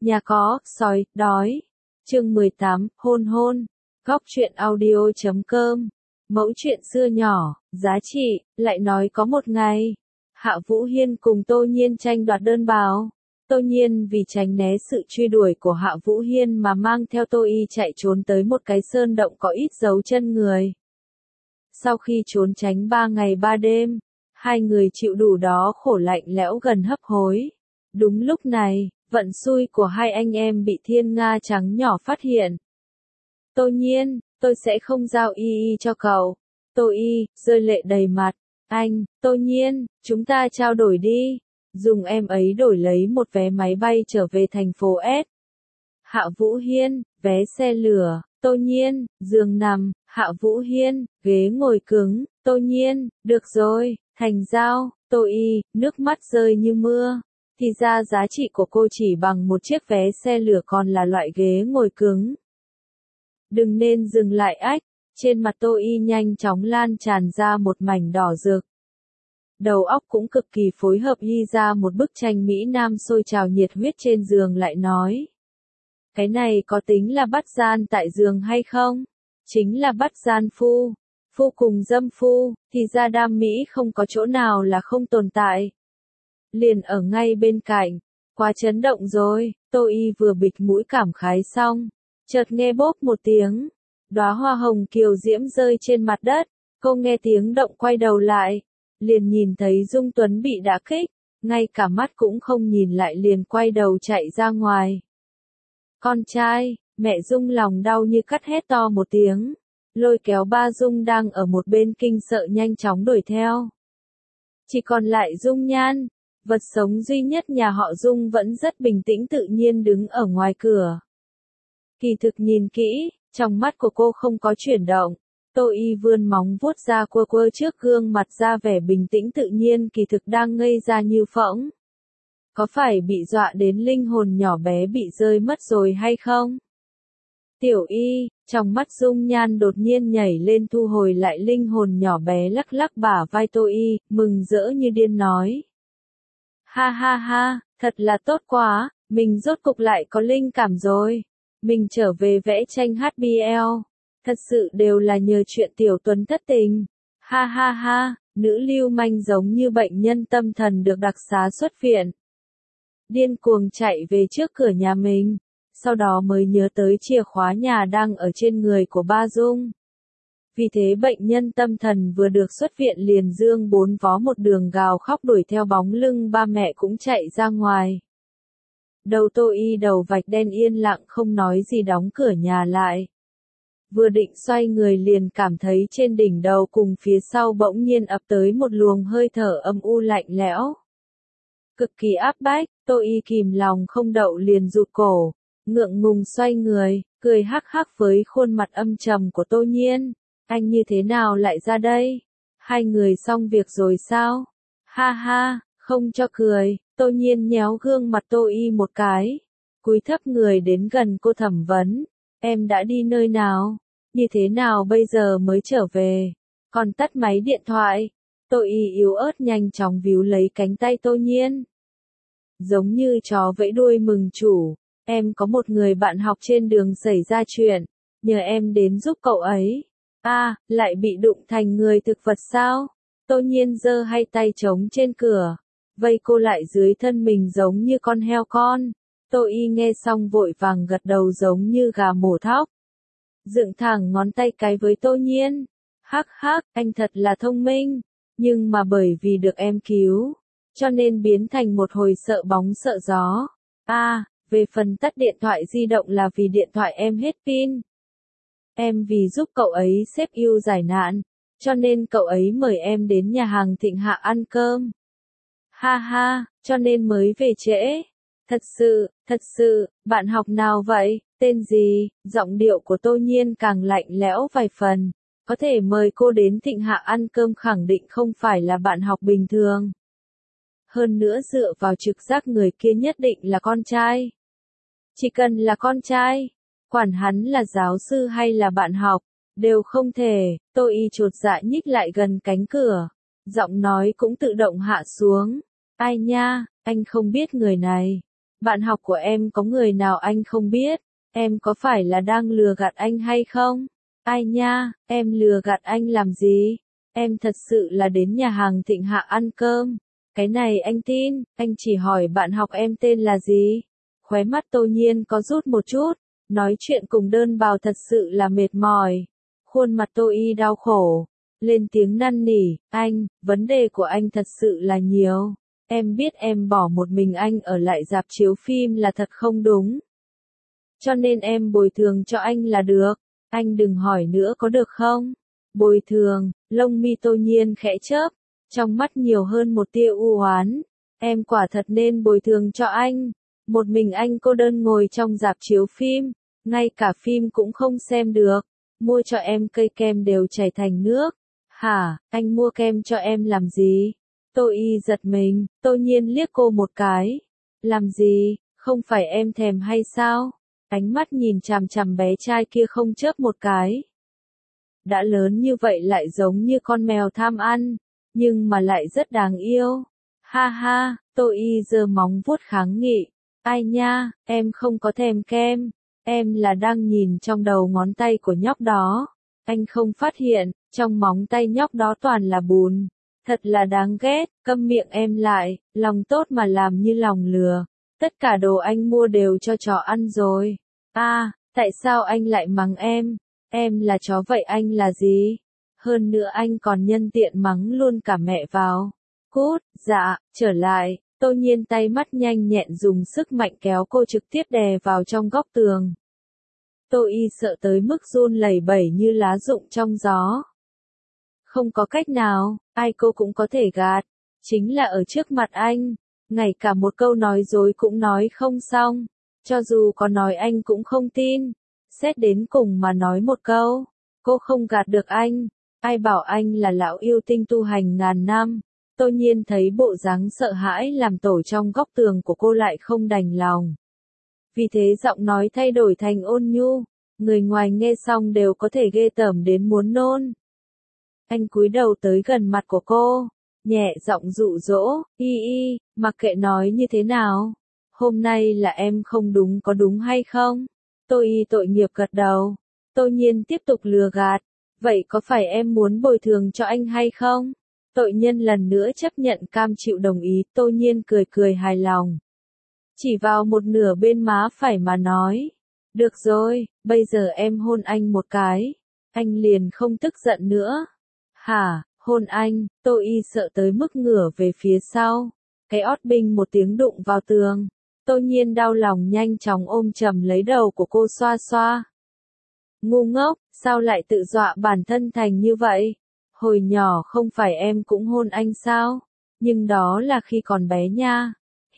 Nhà có, sói, đói. Chương 18, hôn hôn. Góc truyện audio.com. Mẫu chuyện xưa nhỏ, giá trị, lại nói có một ngày. Hạ Vũ Hiên cùng Tô Nhiên tranh đoạt đơn bào. Tô Nhiên vì tránh né sự truy đuổi của Hạ Vũ Hiên mà mang theo Tô Y chạy trốn tới một cái sơn động có ít dấu chân người. Sau khi trốn tránh 3 ngày 3 đêm, hai người chịu đủ đó khổ lạnh lẽo gần hấp hối. Đúng lúc này, vận xui của hai anh em bị thiên nga trắng nhỏ phát hiện. Tô Nhiên, tôi sẽ không giao Y cho cậu. Tô Y, rơi lệ đầy mặt. Anh, Tô Nhiên, chúng ta trao đổi đi. Dùng em ấy đổi lấy một vé máy bay trở về thành phố S. Hạ Vũ Hiên, vé xe lửa. Tô Nhiên, giường nằm. Hạ Vũ Hiên, ghế ngồi cứng. Tô Nhiên, được rồi, thành giao. Tô Y, nước mắt rơi như mưa. Thì ra giá trị của cô chỉ bằng một chiếc vé xe lửa còn là loại ghế ngồi cứng. Đừng nên dừng lại ách. Trên mặt Tô Y nhanh chóng lan tràn ra một mảnh đỏ rực. Đầu óc cũng cực kỳ phối hợp ghi ra một bức tranh Mỹ Nam sôi trào nhiệt huyết trên giường lại nói. Cái này có tính là bắt gian tại giường hay không? Chính là bắt gian phu. Phu cùng dâm phu, thì ra đam mỹ không có chỗ nào là không tồn tại. Liền ở ngay bên cạnh. Quá chấn động rồi, Tô Y vừa bịt mũi cảm khái xong. Chợt nghe bốp một tiếng. Đóa hoa hồng kiều diễm rơi trên mặt đất. Cô nghe tiếng động quay đầu lại. Liền nhìn thấy Dung Tuấn bị đả kích. Ngay cả mắt cũng không nhìn lại liền quay đầu chạy ra ngoài. Con trai, mẹ Dung lòng đau như cắt hét to một tiếng. Lôi kéo ba Dung đang ở một bên kinh sợ nhanh chóng đuổi theo. Chỉ còn lại Dung Nhan, vật sống duy nhất nhà họ Dung vẫn rất bình tĩnh tự nhiên đứng ở ngoài cửa. Kỳ thực nhìn kỹ, trong mắt của cô không có chuyển động. Tô Y vươn móng vuốt ra quơ quơ trước gương mặt ra vẻ bình tĩnh tự nhiên kỳ thực đang ngây ra như phỗng. Có phải bị dọa đến linh hồn nhỏ bé bị rơi mất rồi hay không? Tiểu Y, trong mắt Dung Nhan đột nhiên nhảy lên thu hồi lại linh hồn nhỏ bé lắc lắc bả vai Tô Y, mừng rỡ như điên nói. Ha ha ha, thật là tốt quá, mình rốt cục lại có linh cảm rồi. Mình trở về vẽ tranh HBL. Thật sự đều là nhờ chuyện Tiểu Tuấn thất tình. Ha ha ha, nữ lưu manh giống như bệnh nhân tâm thần được đặc xá xuất viện. Điên cuồng chạy về trước cửa nhà mình. Sau đó mới nhớ tới chìa khóa nhà đang ở trên người của ba Dung. Vì thế bệnh nhân tâm thần vừa được xuất viện liền dương bốn vó một đường gào khóc đuổi theo bóng lưng ba mẹ cũng chạy ra ngoài. Đầu Tô Y đầu vạch đen yên lặng không nói gì đóng cửa nhà lại. Vừa định xoay người liền cảm thấy trên đỉnh đầu cùng phía sau bỗng nhiên ập tới một luồng hơi thở âm u lạnh lẽo. Cực kỳ áp bách, Tô Y kìm lòng không đậu liền rụt cổ, ngượng ngùng xoay người, cười hắc hắc với khuôn mặt âm trầm của Tô Nhiên. Anh như thế nào lại ra đây? Hai người xong việc rồi sao? Ha ha, không cho cười, Tô Nhiên nhéo gương mặt Tô Y một cái. Cúi thấp người đến gần cô thẩm vấn. Em đã đi nơi nào? Như thế nào bây giờ mới trở về? Còn tắt máy điện thoại. Tô Y yếu ớt nhanh chóng víu lấy cánh tay Tô Nhiên. Giống như chó vẫy đuôi mừng chủ. Em có một người bạn học trên đường xảy ra chuyện. Nhờ em đến giúp cậu ấy. Lại bị đụng thành người thực vật sao? Tô Nhiên giơ hai tay trống trên cửa. Vây cô lại dưới thân mình giống như con heo con. Tô Y nghe xong vội vàng gật đầu giống như gà mổ thóc. Dựng thẳng ngón tay cái với Tô Nhiên. Hắc hắc, anh thật là thông minh. Nhưng mà bởi vì được em cứu, cho nên biến thành một hồi sợ bóng sợ gió. Về phần tắt điện thoại di động là vì điện thoại em hết pin. Em vì giúp cậu ấy xếp yêu giải nạn, cho nên cậu ấy mời em đến nhà hàng Thịnh Hạ ăn cơm. Ha ha, cho nên mới về trễ. Thật sự, bạn học nào vậy, tên gì? Giọng điệu của Tô Nhiên càng lạnh lẽo vài phần. Có thể mời cô đến Thịnh Hạ ăn cơm khẳng định không phải là bạn học bình thường. Hơn nữa dựa vào trực giác người kia nhất định là con trai. Chỉ cần là con trai, quản hắn là giáo sư hay là bạn học, đều không thể. Tô Y chột dạ nhích lại gần cánh cửa. Giọng nói cũng tự động hạ xuống. Ai nha, anh không biết người này. Bạn học của em có người nào anh không biết? Em có phải là đang lừa gạt anh hay không? Ai nha, em lừa gạt anh làm gì? Em thật sự là đến nhà hàng Thịnh Hạ ăn cơm. Cái này anh tin, anh chỉ hỏi bạn học em tên là gì? Khóe mắt Tô Nhiên có rút một chút, nói chuyện cùng đơn bào thật sự là mệt mỏi. Khuôn mặt Tô Y đau khổ, lên tiếng năn nỉ, anh, vấn đề của anh thật sự là nhiều. Em biết em bỏ một mình anh ở lại rạp chiếu phim là thật không đúng. Cho nên em bồi thường cho anh là được. Anh đừng hỏi nữa có được không? Bồi thường, lông mi Tô Nhiên khẽ chớp, trong mắt nhiều hơn một tia u oán. Em quả thật nên bồi thường cho anh. Một mình anh cô đơn ngồi trong rạp chiếu phim, ngay cả phim cũng không xem được. Mua cho em cây kem đều chảy thành nước. Hả, anh mua kem cho em làm gì? Tô Y giật mình, Tô Nhiên liếc cô một cái. Làm gì, không phải em thèm hay sao? Ánh mắt nhìn chằm chằm bé trai kia không chớp một cái. Đã lớn như vậy lại giống như con mèo tham ăn, nhưng mà lại rất đáng yêu. Ha ha, Tô Y giơ móng vuốt kháng nghị. Ai nha, em không có thèm kem, em là đang nhìn trong đầu ngón tay của nhóc đó. Anh không phát hiện, trong móng tay nhóc đó toàn là bùn. Thật là đáng ghét, câm miệng em lại, lòng tốt mà làm như lòng lừa. Tất cả đồ anh mua đều cho chó ăn rồi. Tại sao anh lại mắng em? Em là chó vậy anh là gì? Hơn nữa anh còn nhân tiện mắng luôn cả mẹ vào. Cút, dạ, trở lại, Tô Nhiên tay mắt nhanh nhẹn dùng sức mạnh kéo cô trực tiếp đè vào trong góc tường. Tô Y sợ tới mức run lẩy bẩy như lá rụng trong gió. Không có cách nào, ai cô cũng có thể gạt. Chính là ở trước mặt anh, ngay cả một câu nói dối cũng nói không xong. Cho dù có nói anh cũng không tin. Xét đến cùng mà nói một câu, cô không gạt được anh. Ai bảo anh là lão yêu tinh tu hành ngàn năm. Tô Nhiên thấy bộ dáng sợ hãi làm tổ trong góc tường của cô lại không đành lòng. Vì thế giọng nói thay đổi thành ôn nhu. Người ngoài nghe xong đều có thể ghê tởm đến muốn nôn. Anh cúi đầu tới gần mặt của cô, nhẹ giọng dụ dỗ, y, mặc kệ nói như thế nào. Hôm nay là em không đúng có đúng hay không? Tô Y tội nghiệp gật đầu. Tô Nhiên tiếp tục lừa gạt. Vậy có phải em muốn bồi thường cho anh hay không? Tội nhân lần nữa chấp nhận cam chịu đồng ý. Tô Nhiên cười cười hài lòng. Chỉ vào một nửa bên má phải mà nói. Được rồi, bây giờ em hôn anh một cái. Anh liền không tức giận nữa. Hả, hôn anh? Tô Y sợ tới mức ngửa về phía sau. Cái ót binh một tiếng đụng vào tường. Tô Nhiên đau lòng nhanh chóng ôm chầm lấy đầu của cô xoa xoa. Ngu ngốc, sao lại tự dọa bản thân thành như vậy? Hồi nhỏ không phải em cũng hôn anh sao? Nhưng đó là khi còn bé nha.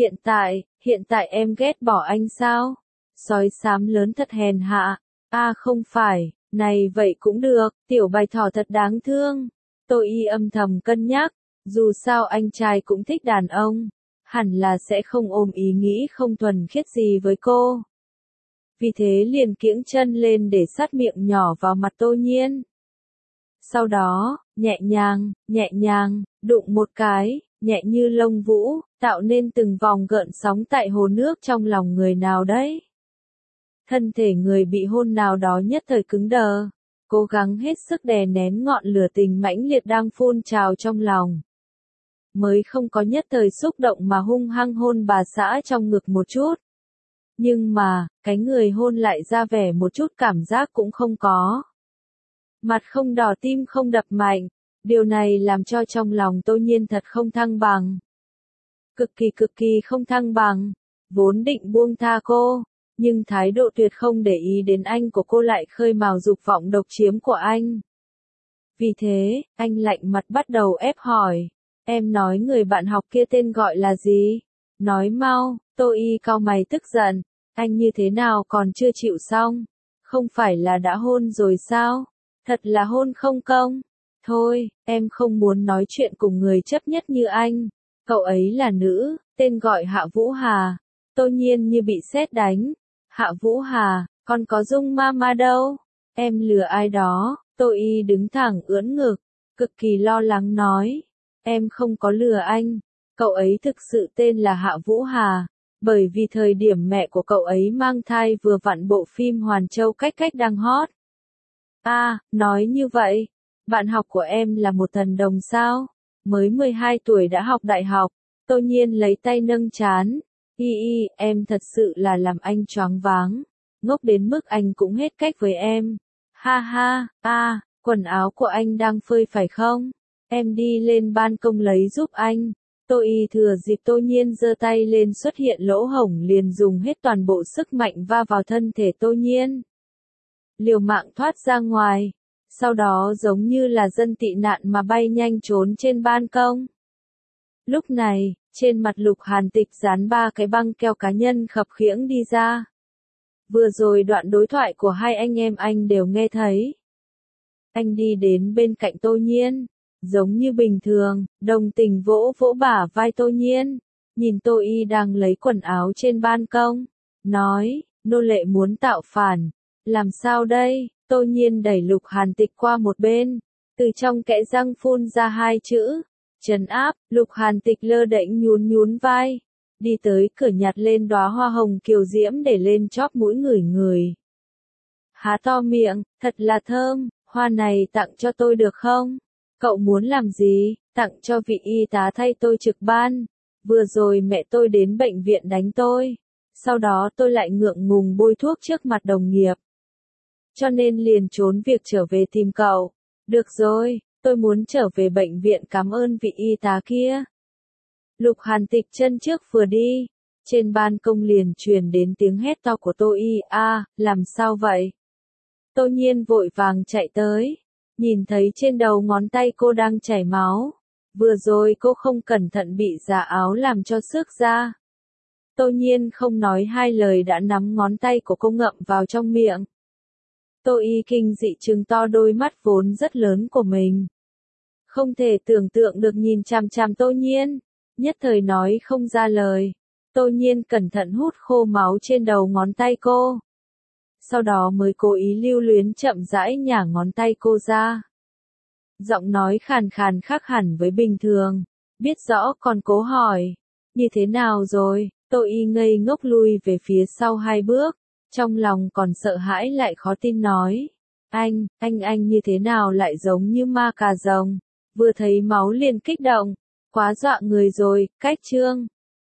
Hiện tại em ghét bỏ anh sao? Sói xám lớn thật hèn hạ. Không phải, này vậy cũng được, tiểu bạch thỏ thật đáng thương. Tô Y âm thầm cân nhắc, dù sao anh trai cũng thích đàn ông. Hẳn là sẽ không ôm ý nghĩ không thuần khiết gì với cô. Vì thế liền kiễng chân lên để sát miệng nhỏ vào mặt Tô Nhiên. Sau đó, nhẹ nhàng, đụng một cái, nhẹ như lông vũ, tạo nên từng vòng gợn sóng tại hồ nước trong lòng người nào đấy. Thân thể người bị hôn nào đó nhất thời cứng đờ, cố gắng hết sức đè nén ngọn lửa tình mãnh liệt đang phun trào trong lòng. Mới không có nhất thời xúc động mà hung hăng hôn bà xã trong ngực một chút. Nhưng mà, cái người hôn lại ra vẻ một chút cảm giác cũng không có. Mặt không đỏ tim không đập mạnh, điều này làm cho trong lòng Tô Nhiên thật không thăng bằng. Cực kỳ không thăng bằng, vốn định buông tha cô, nhưng thái độ tuyệt không để ý đến anh của cô lại khơi mào dục vọng độc chiếm của anh. Vì thế, anh lạnh mặt bắt đầu ép hỏi, em nói người bạn học kia tên gọi là gì? Nói mau. Tô Y cau mày tức giận, anh như thế nào còn chưa chịu xong? Không phải là đã hôn rồi sao? Thật là hôn không công? Thôi, em không muốn nói chuyện cùng người chấp nhất như anh. Cậu ấy là nữ, tên gọi Hạ Vũ Hà. Tô Nhiên như bị sét đánh. Hạ Vũ Hà, con có Dung Mama đâu? Em lừa ai đó? Tô Y đứng thẳng ưỡn ngực, cực kỳ lo lắng nói. Em không có lừa anh. Cậu ấy thực sự tên là Hạ Vũ Hà. Bởi vì thời điểm mẹ của cậu ấy mang thai vừa vặn bộ phim Hoàn Châu Cách Cách đang hot. Nói như vậy, bạn học của em là một thần đồng sao? Mới 12 tuổi đã học đại học. Tô Nhiên lấy tay nâng trán. Em thật sự là làm anh choáng váng. Ngốc đến mức anh cũng hết cách với em. Ha ha, quần áo của anh đang phơi phải không? Em đi lên ban công lấy giúp anh. Tô Y thừa dịp Tô Nhiên giơ tay lên xuất hiện lỗ hổng liền dùng hết toàn bộ sức mạnh va vào thân thể Tô Nhiên. Liều mạng thoát ra ngoài, sau đó giống như là dân tị nạn mà bay nhanh trốn trên ban công. Lúc này, trên mặt Lục Hàn Tịch dán 3 cái băng keo cá nhân khập khiễng đi ra. Vừa rồi đoạn đối thoại của hai anh em anh đều nghe thấy. Anh đi đến bên cạnh Tô Nhiên, giống như bình thường, đồng tình vỗ vỗ bả vai Tô Nhiên, nhìn Tô Y đang lấy quần áo trên ban công, nói, nô lệ muốn tạo phản, làm sao đây? Tô Nhiên đẩy Lục Hàn Tịch qua một bên, từ trong kẽ răng phun ra 2 chữ, trấn áp. Lục Hàn Tịch lơ đễnh nhún nhún vai, đi tới cửa nhặt lên đóa hoa hồng kiều diễm để lên chóp mũi ngửi. Há to miệng, thật là thơm, hoa này tặng cho tôi được không? Cậu muốn làm gì? Tặng cho vị y tá thay tôi trực ban. Vừa rồi mẹ tôi đến bệnh viện đánh tôi. Sau đó tôi lại ngượng ngùng bôi thuốc trước mặt đồng nghiệp. Cho nên liền trốn việc trở về tìm cậu. Được rồi, tôi muốn trở về bệnh viện cảm ơn vị y tá kia. Lục Hàn Tịch chân trước vừa đi. Trên ban công liền truyền đến tiếng hét to của Tô Y. Làm sao vậy? Tô Nhiên vội vàng chạy tới. Nhìn thấy trên đầu ngón tay cô đang chảy máu. Vừa rồi cô không cẩn thận bị giả áo làm cho xước ra. Tô Nhiên không nói 2 lời đã nắm ngón tay của cô ngậm vào trong miệng. Tô Y kinh dị trừng to đôi mắt vốn rất lớn của mình. Không thể tưởng tượng được nhìn chằm chằm Tô Nhiên, nhất thời nói không ra lời. Tô Nhiên cẩn thận hút khô máu trên đầu ngón tay cô. Sau đó mới cố ý lưu luyến chậm rãi nhả ngón tay cô ra. Giọng nói khàn khàn khác hẳn với bình thường, biết rõ còn cố hỏi, như thế nào rồi? Tô Y ngây ngốc lui về phía sau 2 bước, trong lòng còn sợ hãi lại khó tin nói, anh như thế nào lại giống như ma cà rồng, vừa thấy máu liền kích động, quá dọa người rồi, cách chương.